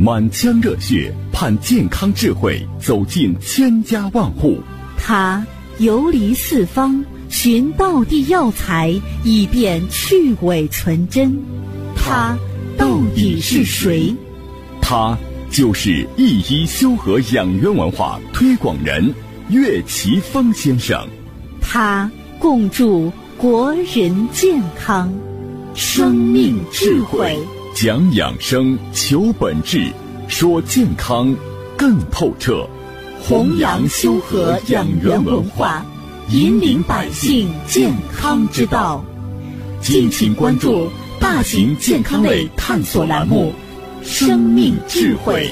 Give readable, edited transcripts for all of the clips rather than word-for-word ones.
满腔热血盼健康智慧走进千家万户。 他游离四方，寻道地药材，以便去伪存真。他到底是谁？ 他就是一一修和养元文化推广人岳奇峰先生。 他共筑国人健康，生命智慧， 讲养生，求本质，说健康更透彻， 弘扬修和养元文化，引领百姓健康之道。敬请关注大型健康类探索栏目《生命智慧》。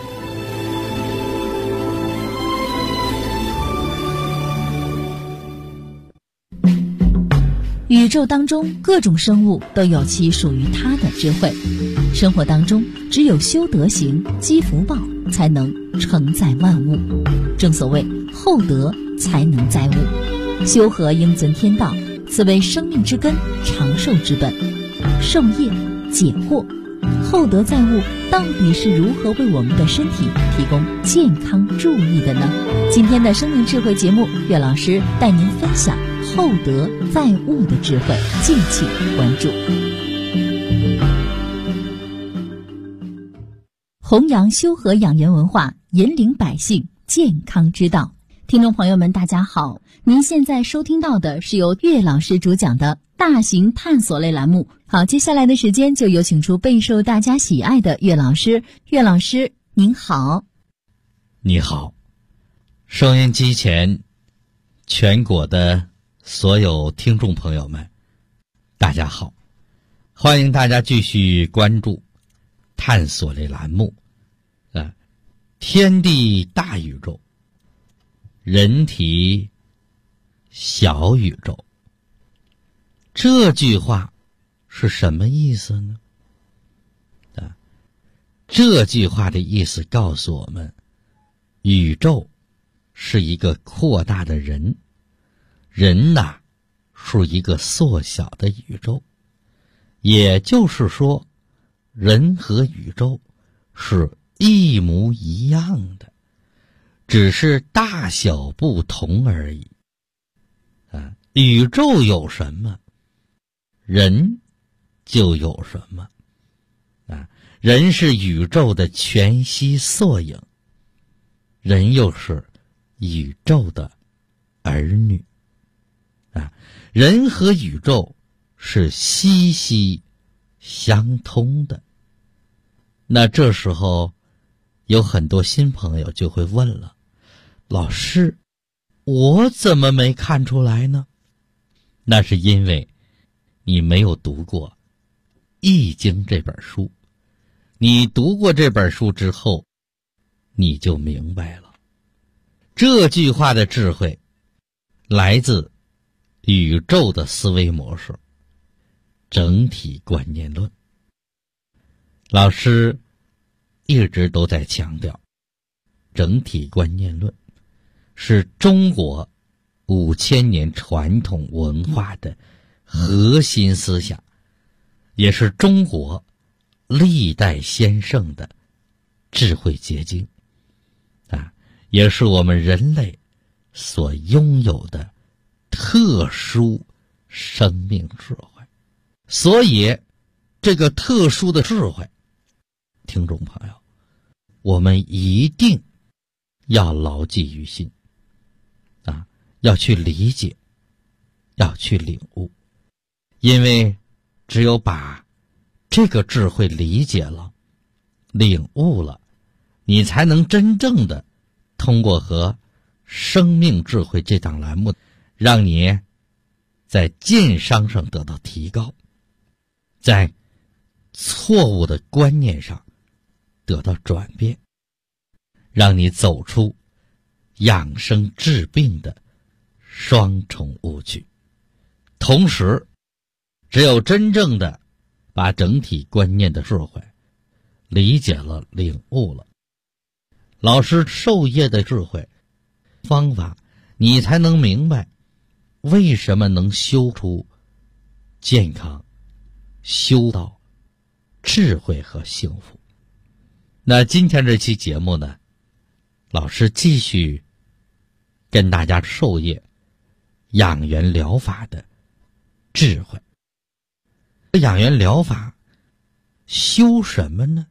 宇宙当中各种生物都有其属于它的智慧，生活当中只有修德行、积福报，才能承载万物。正所谓厚德才能载物，修和应遵天道，此为生命之根，长寿之本。授业解惑，厚德载物到底是如何为我们的身体提供健康助益的呢？今天的生命智慧节目，岳老师带您分享厚德载物的智慧，敬请关注。弘扬修和养元文化，引领百姓健康之道。听众朋友们，大家好，您现在收听到的是由岳老师主讲的大型探索类栏目。好，接下来的时间就有请出备受大家喜爱的岳老师。岳老师您好。 你好，收音机前全国的所有听众朋友们，大家好，欢迎大家继续关注探索类栏目天地大宇宙，人体小宇宙。这句话是什么意思呢？这句话的意思告诉我们，宇宙是一个扩大的人，人呐是一个缩小的宇宙。也就是说，人和宇宙是一模一样的，只是大小不同而已。宇宙有什么，人就有什么。人是宇宙的全息缩影，人又是宇宙的儿女。人和宇宙是息息相通的。那这时候有很多新朋友就会问了，老师，我怎么没看出来呢？那是因为你没有读过《易经》这本书。你读过这本书之后，你就明白了。这句话的智慧来自宇宙的思维模式，整体观念论。老师一直都在强调，整体观念论是中国5000年传统文化的核心思想，也是中国历代先圣的智慧结晶，也是我们人类所拥有的特殊生命智慧。所以这个特殊的智慧，听众朋友，我们一定要牢记于心，要去理解，要去领悟。因为只有把这个智慧理解了，领悟了，你才能真正的通过和生命智慧这档栏目，让你在晋商上得到提高，在错误的观念上得到转变，让你走出养生治病的双重误区。同时，只有真正的把整体观念的智慧理解了、领悟了，老师授业的智慧方法，你才能明白为什么能修出健康、修到智慧和幸福。 那今天这期节目呢，老师继续跟大家授业养元疗法的智慧。养元疗法修什么呢？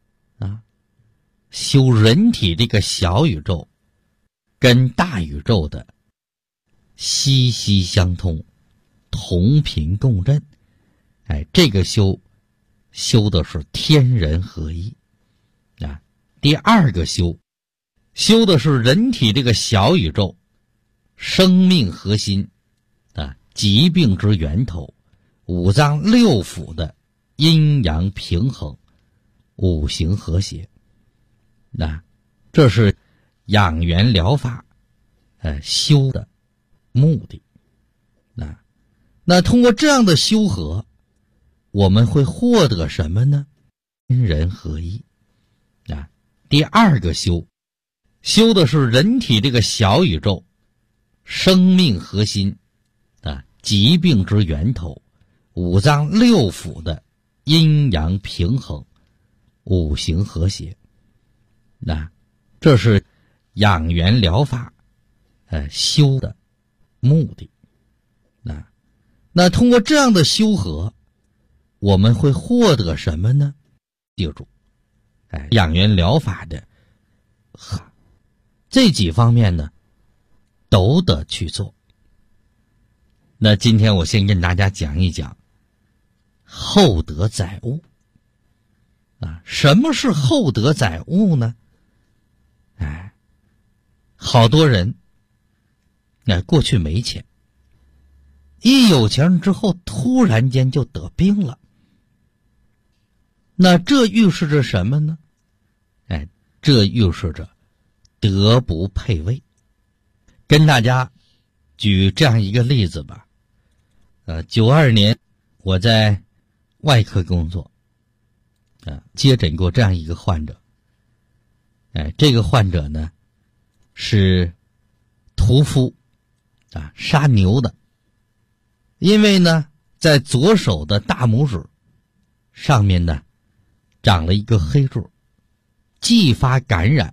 修人体这个小宇宙跟大宇宙的息息相通，同频共振。这个修的是天人合一。第二个修的是人体这个小宇宙生命核心疾病之源头，五脏六腑的阴阳平衡，五行和谐。这是养元疗法修的目的。那通过这样的修和，我们会获得什么呢？天人合一。第二个修的是人体这个小宇宙生命核心疾病之源头，五脏六腑的阴阳平衡，五行和谐。这是养元疗法修的目的。那通过这样的修和，我们会获得什么呢？记住，养元疗法的这几方面呢，都得去做。那今天我先跟大家讲一讲厚德载物。什么是厚德载物呢？好多人过去没钱，一有钱之后突然间就得病了。那这预示着什么呢？这预示着德不配位。跟大家举这样一个例子吧。92年我在外科工作，接诊过这样一个患者。这个患者呢是屠夫杀牛的，因为呢在左手的大拇指上面呢长了一个黑柱，继发感染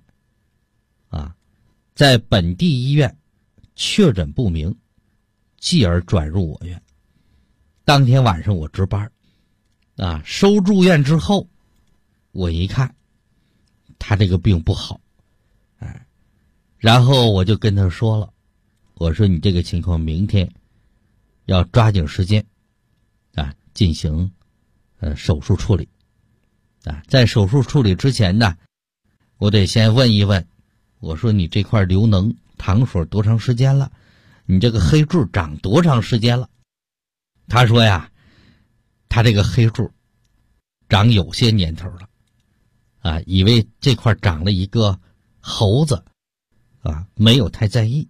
在本地医院确诊不明，继而转入我院。当天晚上我值班收住院之后，我一看他这个病不好，然后我就跟他说了，我说你这个情况明天要抓紧时间进行手术处理。在手术处理之前呢，我得先问一问，我说你这块流脓淌水多长时间了？你这个黑柱长多长时间了？他说呀，他这个黑柱长有些年头了以为这块长了一个猴子没有太在意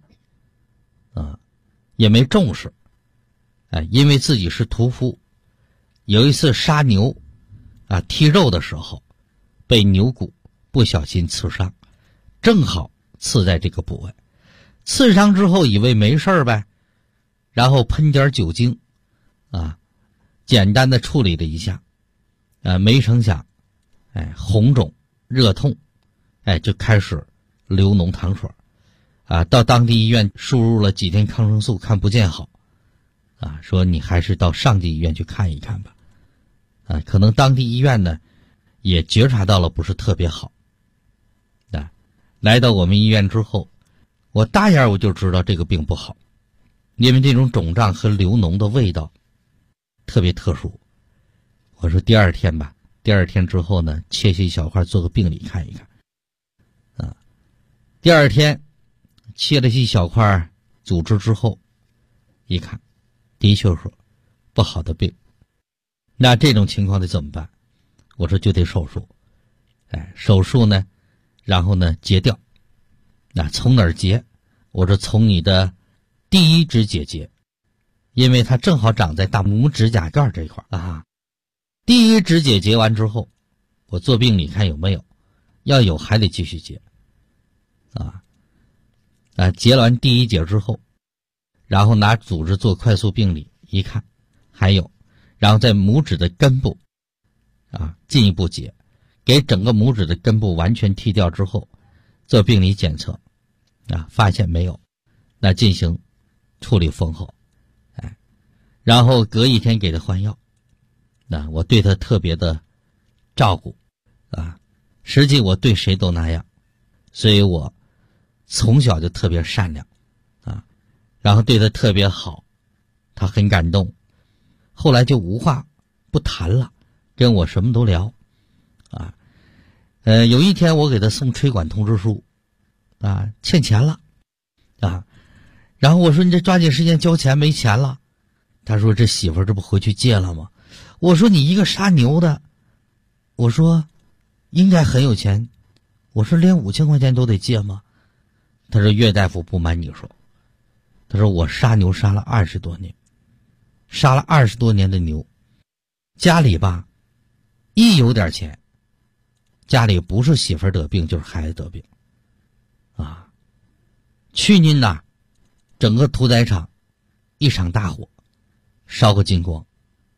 也没重视因为自己是屠夫，有一次杀牛剔肉的时候被牛骨不小心刺伤，正好刺在这个部位，刺伤之后以为没事呗，然后喷点酒精简单的处理了一下没成想红肿热痛就开始流脓淌水到当地医院输入了几天抗生素，看不见好说你还是到上级医院去看一看吧可能当地医院呢也觉察到了不是特别好来到我们医院之后，我大眼我就知道这个病不好，因为这种肿胀和流脓的味道特别特殊。我说第二天吧，第二天之后呢，切一小块做个病理看一看第二天切了一小块组织之后一看，的确是不好的病。那这种情况得怎么办？我说就得手术手术呢然后呢截掉。从哪儿截？我说从你的第一指节节，因为它正好长在大拇指甲盖这一块第一指节截完之后，我做病理看有没有，要有还得继续截截完第一节之后，然后拿组织做快速病理一看还有，然后在拇指的根部进一步截， 给整个拇指的根部完全剃掉之后，做病理检测发现没有，那进行处理缝合，然后隔一天给他换药。我对他特别的照顾实际我对谁都那样，所以我从小就特别善良然后对他特别好，他很感动，后来就无话不谈了，跟我什么都聊有一天我给他送催管通知书欠钱了然后我说你这抓紧时间交钱，没钱了。他说这媳妇儿这不回去借了吗？我说你一个杀牛的，我说应该很有钱，我说连5000块钱都得借吗？他说岳大夫不瞒你说，他说我杀牛杀了20多年，杀了20多年的牛，家里吧一有点钱，家里不是媳妇儿得病就是孩子得病去年整个屠宰场一场大火烧个精光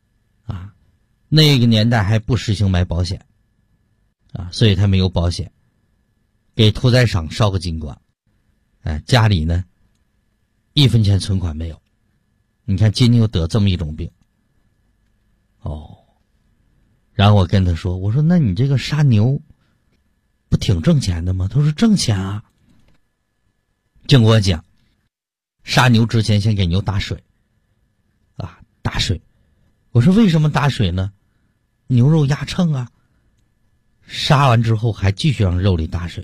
那个年代还不实行买保险所以他没有保险，给屠宰场烧个精光家里呢1分钱存款没有。你看今年又得这么一种病然后我跟他说，我说那你这个杀牛不挺挣钱的吗？他说挣钱就跟我讲，杀牛之前先给牛打水打水。我说为什么打水呢？牛肉压秤杀完之后还继续让肉里打水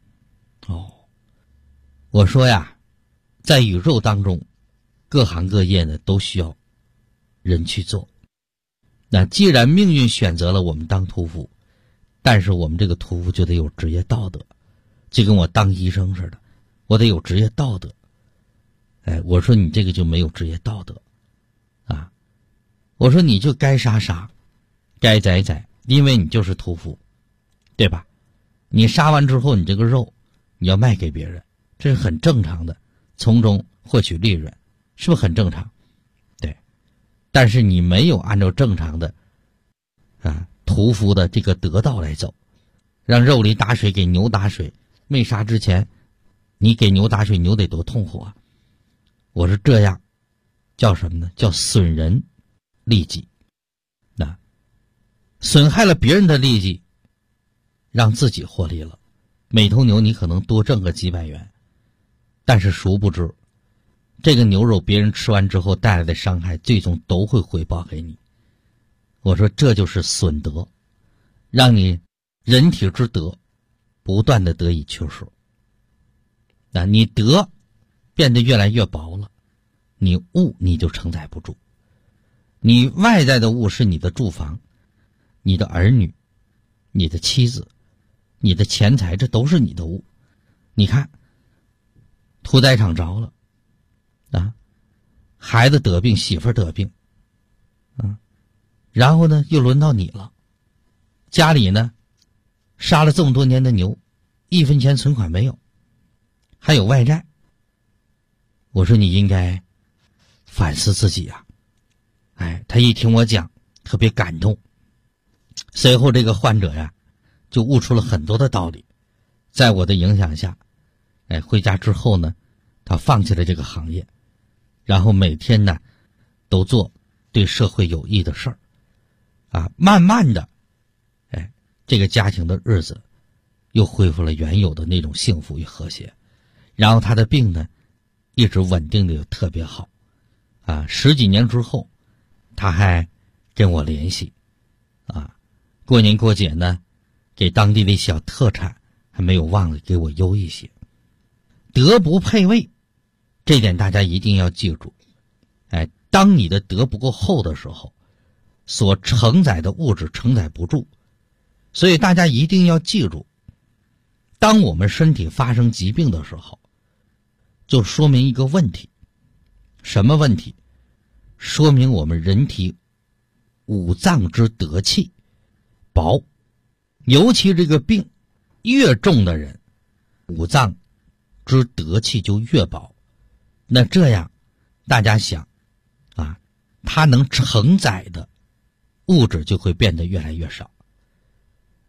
我说呀，在宇宙当中各行各业呢都需要人去做。那既然命运选择了我们当屠夫，但是我们这个屠夫就得有职业道德，就跟我当医生似的，我得有职业道德。我说你这个就没有职业道德我说你就该杀杀，该宰宰，因为你就是屠夫，对吧？你杀完之后，你这个肉你要卖给别人，这是很正常的，从中获取利润，是不是很正常？对。但是你没有按照正常的屠夫的这个得道来走，让肉里打水，给牛打水，没杀之前你给牛打水，牛得多痛苦我说这样叫什么呢？叫损人利己损害了别人的利己，让自己获利了。每头牛你可能多挣个几百元，但是殊不知这个牛肉别人吃完之后带来的伤害最终都会回报给你。我说这就是损德，让你人体之德不断的得以缺失你德变得越来越薄了，你物你就承载不住。你外在的物是你的住房，你的儿女，你的妻子，你的钱财，这都是你的物。你看屠宰场着了孩子得病，媳妇儿得病然后呢又轮到你了，家里呢杀了这么多年的牛，1分钱存款没有，还有外债。我说你应该反思自己他一听我讲特别感动。随后这个患者就悟出了很多的道理，在我的影响下回家之后呢，他放弃了这个行业，然后每天呢都做对社会有益的事儿慢慢的这个家庭的日子又恢复了原有的那种幸福与和谐。然后他的病呢一直稳定的也特别好10几年之后他还跟我联系过年过节呢给当地的小特产还没有忘了给我邮一些。德不配位，这点大家一定要记住当你的德不够厚的时候，所承载的物质承载不住。所以大家一定要记住，当我们身体发生疾病的时候，就说明一个问题。什么问题？说明我们人体五脏之德气薄，尤其这个病越重的人，五脏之德气就越薄。那这样大家想它能承载的物质就会变得越来越少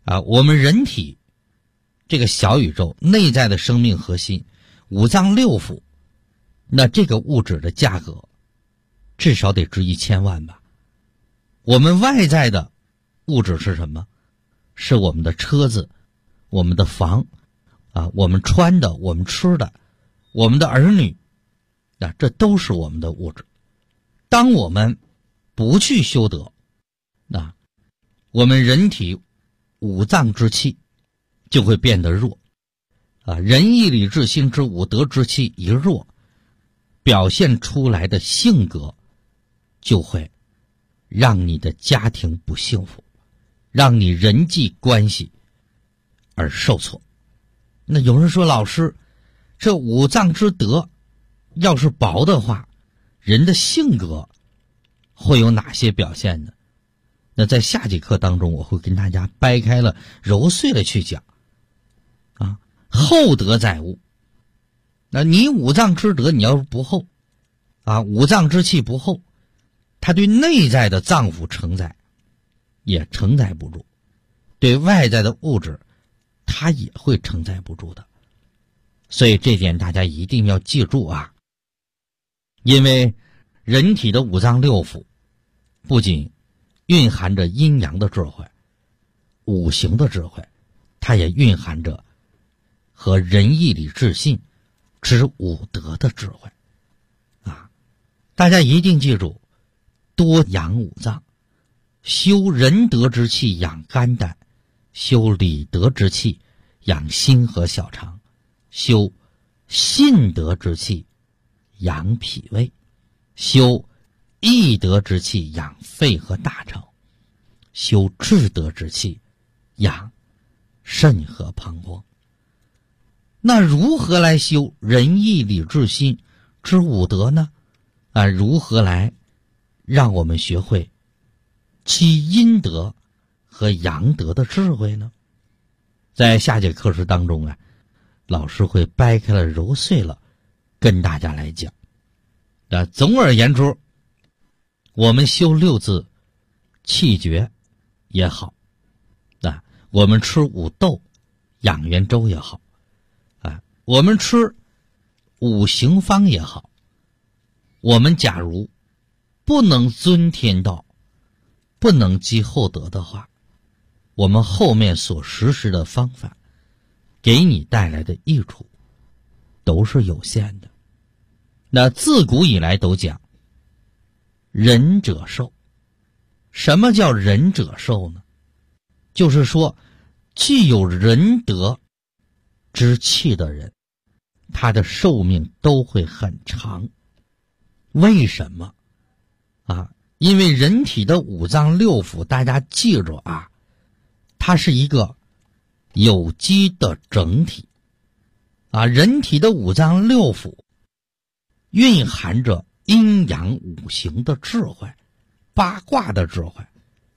我们人体这个小宇宙内在的生命核心五脏六腑，那这个物质的价格至少得值1000万吧。我们外在的物质是什么？是我们的车子，我们的房我们穿的，我们吃的，我们的儿女，这都是我们的物质。当我们不去修德，我们人体五脏之气就会变得弱仁义礼智信之五德之气一弱，表现出来的性格就会让你的家庭不幸福，让你人际关系而受挫。那有人说，老师，这五脏之德要是薄的话，人的性格会有哪些表现呢？那在下节课当中，我会跟大家掰开了揉碎了去讲厚德载物。那你五脏之德你要是不厚五脏之气不厚，它对内在的脏腑承载也承载不住，对外在的物质它也会承载不住的。所以这点大家一定要记住因为人体的五脏六腑不仅蕴含着阴阳的智慧，五行的智慧，它也蕴含着和仁义礼智信之五德的智慧大家一定记住，多养五脏，修仁德之气养肝胆，修礼德之气养心和小肠，修信德之气养脾胃，修义德之气养肺和大肠，修智德之气养肾和膀胱。那如何来修仁义礼智信之五德呢？如何来让我们学会积阴德和阳德的智慧呢？在下节课时当中老师会掰开了揉碎了跟大家来讲。总而言之，我们修六字气诀也好我们吃五豆养元粥也好我们吃五行方也好，我们假如不能遵天道，不能积厚德的话，我们后面所实施的方法给你带来的益处都是有限的。那自古以来都讲仁者寿。什么叫仁者寿呢？就是说具有仁德之气的人，他的寿命都会很长。为什么因为人体的五脏六腑，大家记住它是一个有机的整体人体的五脏六腑蕴含着阴阳五行的智慧，八卦的智慧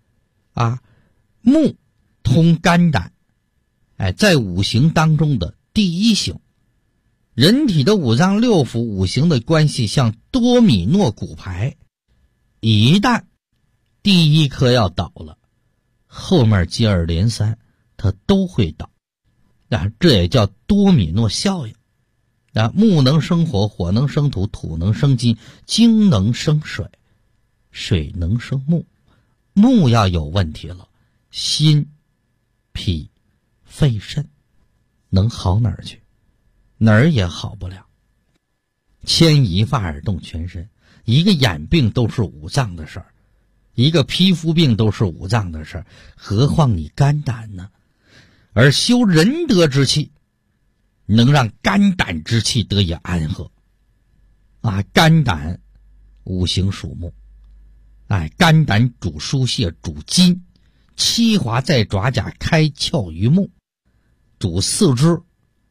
木通肝胆在五行当中的第一行。人体的五脏六腑五行的关系像多米诺骨牌，一旦第一颗要倒了，后面接二连三它都会倒这也叫多米诺效应木能生火，火能生土，土能生金，金能生水，水能生木。木要有问题了，心脾肺肾能好哪儿去？哪儿也好不了。牵一发而动全身，一个眼病都是五脏的事儿，一个皮肤病都是五脏的事儿，何况你肝胆呢？而修仁德之气，能让肝胆之气得以安和肝胆五行属木肝胆主疏泄，主筋，七华在爪甲，开窍于目，主四肢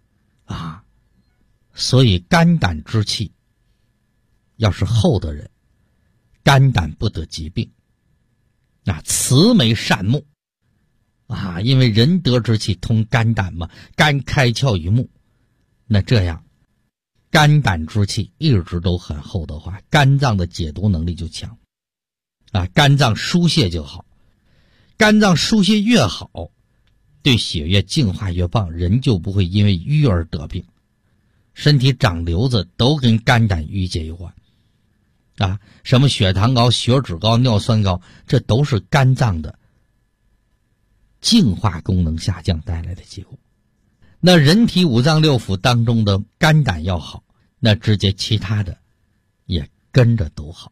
所以肝胆之气要是厚的人，肝胆不得疾病慈眉善目因为仁德之气通肝胆嘛，肝开窍于目，那这样肝胆之气一直都很厚的话，肝脏的解毒能力就强肝脏疏泄就好，肝脏疏泄越好， 对血液净化越棒，人就不会因为瘀而得病。身体长瘤子都跟肝胆郁结有关啊，什么血糖高、血脂高、尿酸高，这都是肝脏的净化功能下降带来的结果。那人体五脏六腑当中的肝胆要好，那直接其他的也跟着都好。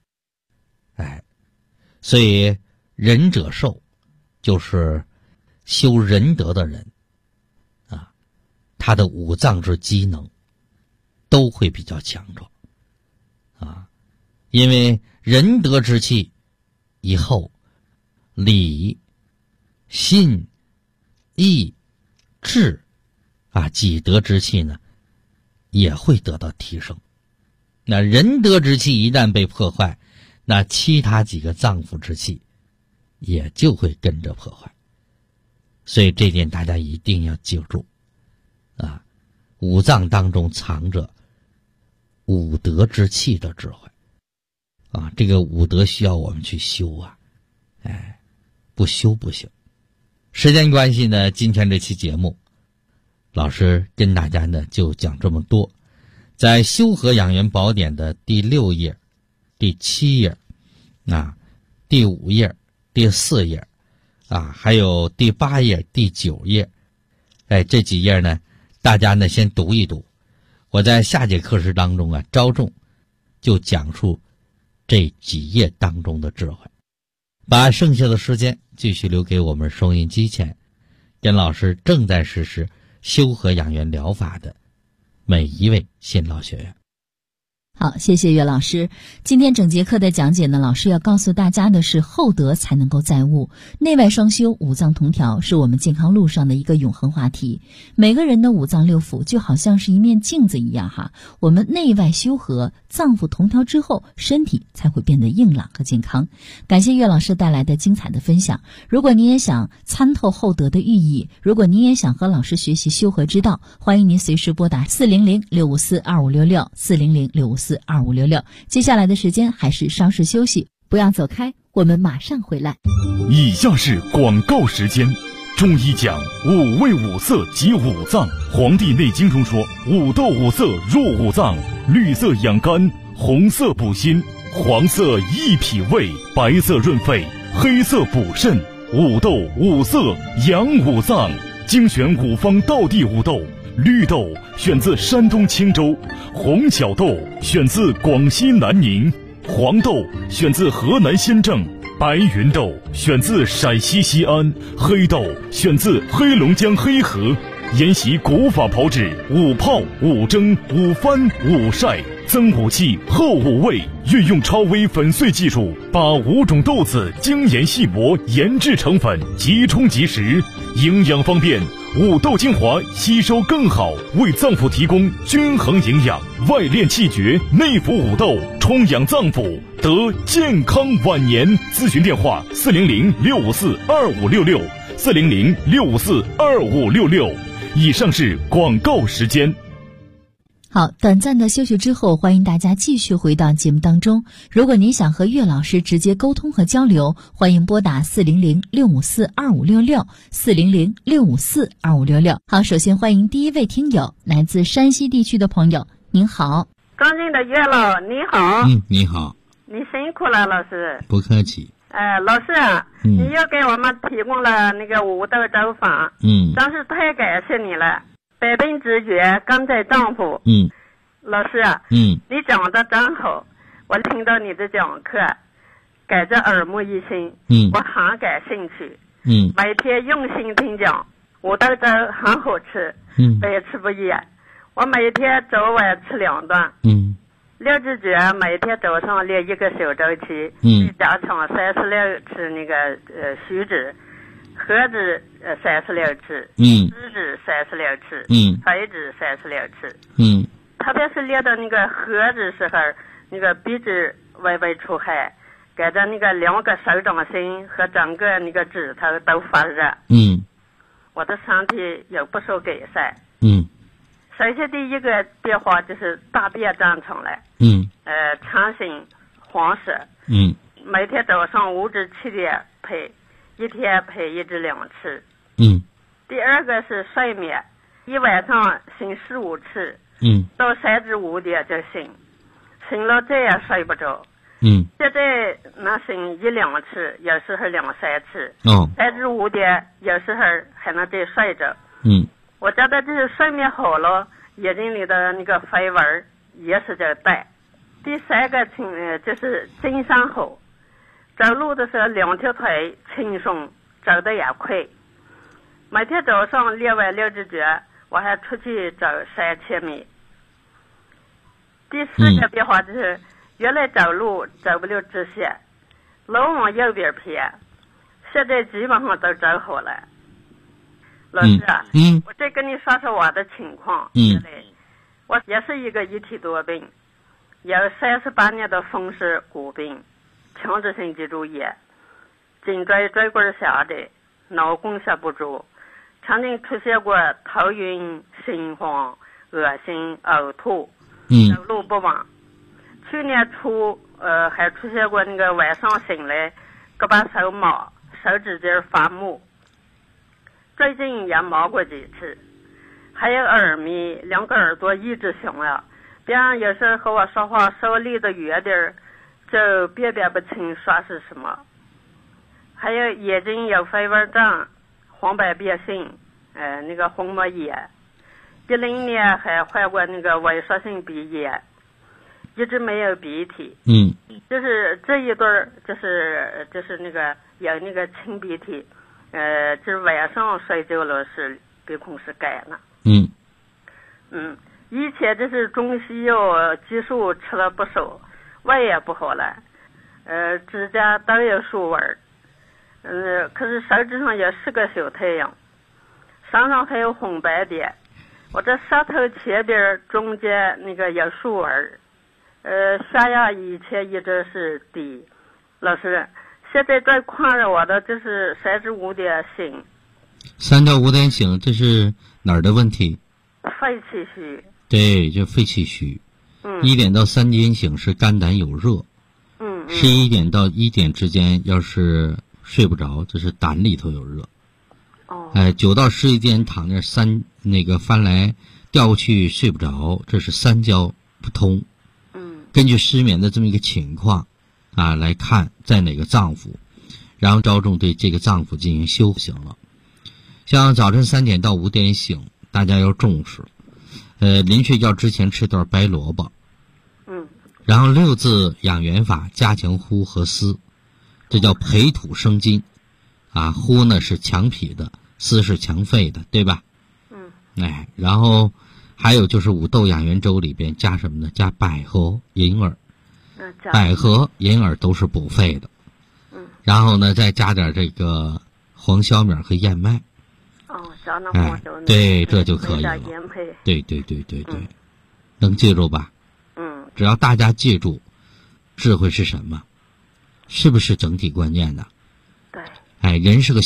所以仁者寿，就是修仁德的人啊，他的五脏之机能都会比较强壮啊，因为仁德之气以后，礼、信、义、智啊，几德之气呢也会得到提升。那仁德之气一旦被破坏，那其他几个脏腑之气也就会跟着破坏。所以这点大家一定要记住啊，五脏当中藏着五德之气的智慧啊，这个五德需要我们去修啊，不修不行。时间关系呢，今天这期节目老师跟大家呢就讲这么多。在《修和养元宝典》的第6页、第7页第5页、第4页还有第8页、第9页，这几页呢大家呢先读一读，我在下节课时当中着重就讲述这几页当中的智慧，把剩下的时间继续留给我们收音机前跟老师正在实施修和养元疗法的每一位新老学员。 好，谢谢岳老师。今天整节课的讲解呢，老师要告诉大家的是，厚德才能够载物，内外双修，五脏同调，是我们健康路上的一个永恒话题。每个人的五脏六腑就好像是一面镜子一样我们内外修和，脏腑同调之后，身体才会变得硬朗和健康。感谢岳老师带来的精彩的分享。如果您也想参透厚德的寓意，如果您也想和老师学习修和之道，欢迎您随时拨打400-654-2566 400-654-2566。接下来的时间还是稍事休息，不要走开，我们马上回来。 以下是广告时间。中医讲五味五色及五脏，《黄帝内经》中说五斗五色入五脏，绿色养肝，红色补心，黄色益脾胃，白色润肺，黑色补肾。五斗五色养五脏，精选五方道地五豆。绿豆选自山东青州，红小豆选自广西南宁，黄豆选自河南新郑，白云豆选自陕西西安，黑豆选自黑龙江黑河。沿袭古法炮制，五泡、五蒸、五翻、五晒，增五气，厚五味，运用超微粉碎技术，把5种豆子精研细磨，研制成粉，即冲即食，营养方便。五豆精华吸收更好，为脏腑提供均衡营养，外练气绝，内服五豆，充养脏腑，得健康晚年。咨询电话400-654-2566 400-654-2566。以上是广告时间。 好，短暂的休息之后，欢迎大家继续回到节目当中。如果您想和岳老师直接沟通和交流，欢迎拨打400-654-2566 400-654-2566。好，首先欢迎第一位听友，来自山西地区的朋友，您好。 尊敬的岳老，你好。 你好。 你辛苦了，老师。 不客气。 老师你又给我们提供了那个五豆粥法，真是太感谢你了。百病之源刚在脏腑。老师你讲的真好，我听到你的讲课感着耳目一新，我很感兴趣。每天用心听讲，五豆粥很好吃，百吃不厌。我每天早晚吃2顿。6字诀每天早上练1个小周期，加上36次那个虚指，合指36次，直指36次，垂指36次。特别是练到那个合指时候，那个鼻子微微出汗，感觉那个2个手掌心和整个那个指头都发热。我的身体有不少改善。首先第一个变化就是大便正常了。成型黄色。每天早上5至7点配，一天配1至2次。 第二个是睡眠，一晚上醒15次，到3至5点就醒，醒了再也睡不着。现在能醒1-2次，有时候2-3次。3至5点有时候还能再睡着。我觉得就是睡眠好了，眼睛里的那个飞纹也是在淡。第三个就是精神好，走路的时候2条腿轻松，走得也快。每天早上练完6只脚，我还出去走3000米。第4个变化就是原来走路走不了直线，老往右边偏，现在基本上都走好了。老师啊，我再跟你说说我的情况。我也是一个一体多病，有38年的风湿骨病、强直性脊柱炎、颈椎椎棍下的脑供血不足，曾经出现过头晕、心慌、恶心、呕吐，走路不稳。去年初还出现过那个晚上醒来胳膊手麻，手指尖发木。最近也麻过几次，还有耳鸣，2个耳朵一直响了，别人有时候和我说话稍微离得远点就辨别不清说是什么。还有眼睛有飞蚊症、黄斑变性，那个虹膜炎。10年还患过那个萎缩性鼻炎，一直没有鼻涕。就是这一对儿，就是那个有那个清鼻涕。就是晚上睡觉了是鼻孔是干了。以前就是中西药激素吃了不少，胃也不好了，指甲都有竖纹，可是手指上有4个小太阳，身上还有红白点，我这舌头前边中间那个有竖纹，血压以前一直是低。老师，现在最困扰我的就是3至5点醒。 3到5点醒，这是哪儿的问题？ 肺气虚。 对，就肺气虚。1点到3点醒是肝胆有热。11点到1点之间要是睡不着，这是胆里头有热。9到11点躺那翻来调去睡不着，这是三焦不通。根据失眠的这么一个情况来看在哪个脏腑，然后着重对这个脏腑进行修行了。像早晨3点到5点醒，大家要重视。临睡觉之前吃段白萝卜。然后6字养元法，加强呼和思，这叫培土生金。呼呢是强脾的，思是强肺的，对吧？然后还有就是五豆养元粥里边加什么呢？加百合、银耳。百合、银耳都是补肺的。然后呢，再加点这个黄小米和燕麦。 加那黄小米。 对，这就可以了。对，能记住吧？只要大家记住，智慧是什么？是不是整体观念的？ 对。 人是个